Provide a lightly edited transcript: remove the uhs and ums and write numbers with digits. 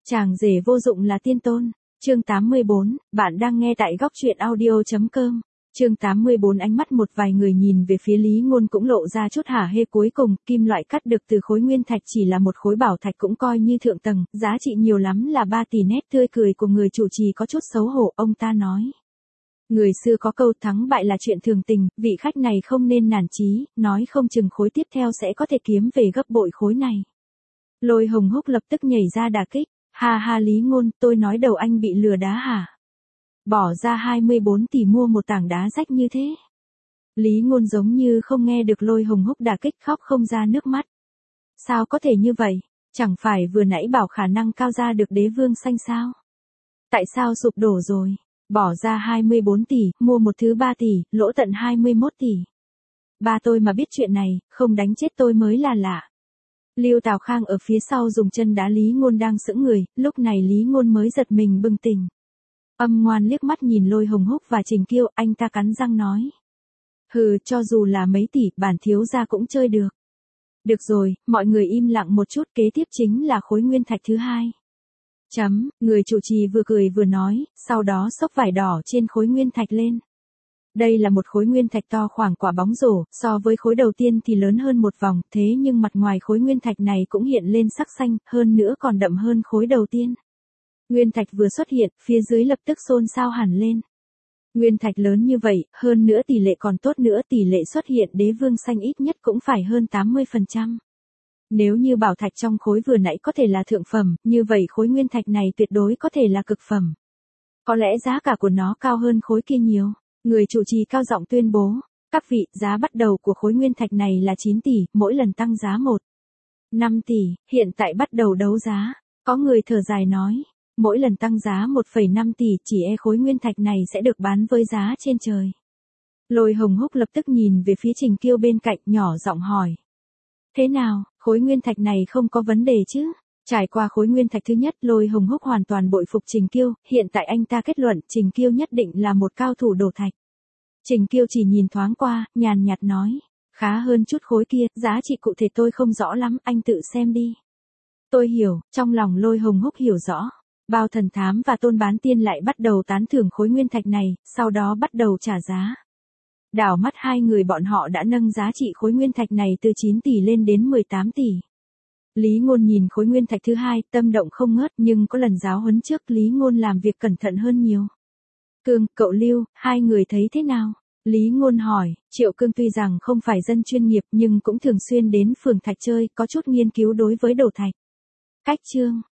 Chàng rể vô dụng là tiên tôn. Chương 84, bạn đang nghe tại góc truyện audio.com. Chương 84 ánh mắt một vài người nhìn về phía Lý Ngôn cũng lộ ra chút hả hê cuối cùng, kim loại cắt được từ khối nguyên thạch chỉ là một khối bảo thạch cũng coi như thượng tầng, giá trị nhiều lắm là 3 tỷ nét tươi cười của người chủ trì có chút xấu hổ, ông ta nói. Người xưa có câu thắng bại là chuyện thường tình, vị khách này không nên nản chí, nói không chừng khối tiếp theo sẽ có thể kiếm về gấp bội khối này. Lôi Hồng Húc lập tức nhảy ra đả kích. Ha ha Lý Ngôn, tôi nói đầu anh bị lừa đá hả? Bỏ ra 24 tỷ mua một tảng đá rách như thế. Lý Ngôn giống như không nghe được Lôi Hồng Húc đả kích, khóc không ra nước mắt. Sao có thể như vậy? Chẳng phải vừa nãy bảo khả năng cao ra được đế vương xanh sao? Tại sao sụp đổ rồi? Bỏ ra 24 tỷ, mua một thứ 3 tỷ, lỗ tận 21 tỷ. Ba tôi mà biết chuyện này, không đánh chết tôi mới là lạ. Lưu Tào Khang ở phía sau dùng chân đá Lý Ngôn đang sững người, lúc này Lý Ngôn mới giật mình bừng tỉnh. Âm Ngoan liếc mắt nhìn Lôi Hồng Húc và Trình Kiêu, anh ta cắn răng nói. Hừ, cho dù là mấy tỷ, bản thiếu gia cũng chơi được. Được rồi, mọi người im lặng một chút, kế tiếp chính là khối nguyên thạch thứ hai. Người chủ trì vừa cười vừa nói, sau đó xốc vải đỏ trên khối nguyên thạch lên. Đây là một khối nguyên thạch to khoảng quả bóng rổ, so với khối đầu tiên thì lớn hơn một vòng, thế nhưng mặt ngoài khối nguyên thạch này cũng hiện lên sắc xanh, hơn nữa còn đậm hơn khối đầu tiên. Nguyên thạch vừa xuất hiện, phía dưới lập tức xôn xao hẳn lên. Nguyên thạch lớn như vậy, hơn nữa tỷ lệ còn tốt nữa, tỷ lệ xuất hiện đế vương xanh ít nhất cũng phải hơn 80%. Nếu như bảo thạch trong khối vừa nãy có thể là thượng phẩm, như vậy khối nguyên thạch này tuyệt đối có thể là cực phẩm. Có lẽ giá cả của nó cao hơn khối kia nhiều. Người chủ trì cao giọng tuyên bố, các vị, giá bắt đầu của khối nguyên thạch này là 9 tỷ, mỗi lần tăng giá 5 tỷ, hiện tại bắt đầu đấu giá. Có người thở dài nói, mỗi lần tăng giá 1,5 tỷ, chỉ khối nguyên thạch này sẽ được bán với giá trên trời. Lôi Hồng Húc lập tức nhìn về phía Trình Kiêu bên cạnh, nhỏ giọng hỏi. Thế nào, khối nguyên thạch này không có vấn đề chứ? Trải qua khối nguyên thạch thứ nhất, Lôi Hồng Húc hoàn toàn bội phục Trình Kiêu, hiện tại anh ta kết luận Trình Kiêu nhất định là một cao thủ đổ thạch. Trình Kiêu chỉ nhìn thoáng qua, nhàn nhạt nói, khá hơn chút khối kia, giá trị cụ thể tôi không rõ lắm, anh tự xem đi. Tôi hiểu, trong lòng Lôi Hồng Húc hiểu rõ. Bao Thần Thám và Tôn Bán Tiên lại bắt đầu tán thưởng khối nguyên thạch này, sau đó bắt đầu trả giá. Đảo mắt hai người bọn họ đã nâng giá trị khối nguyên thạch này từ 9 tỷ lên đến 18 tỷ. Lý Ngôn nhìn khối nguyên thạch thứ hai, tâm động không ngớt, nhưng có lần giáo huấn trước, Lý Ngôn làm việc cẩn thận hơn nhiều. Cương, cậu Lưu, hai người thấy thế nào? Lý Ngôn hỏi. Triệu Cương tuy rằng không phải dân chuyên nghiệp nhưng cũng thường xuyên đến phường thạch chơi, có chút nghiên cứu đối với đồ thạch. Cách chương,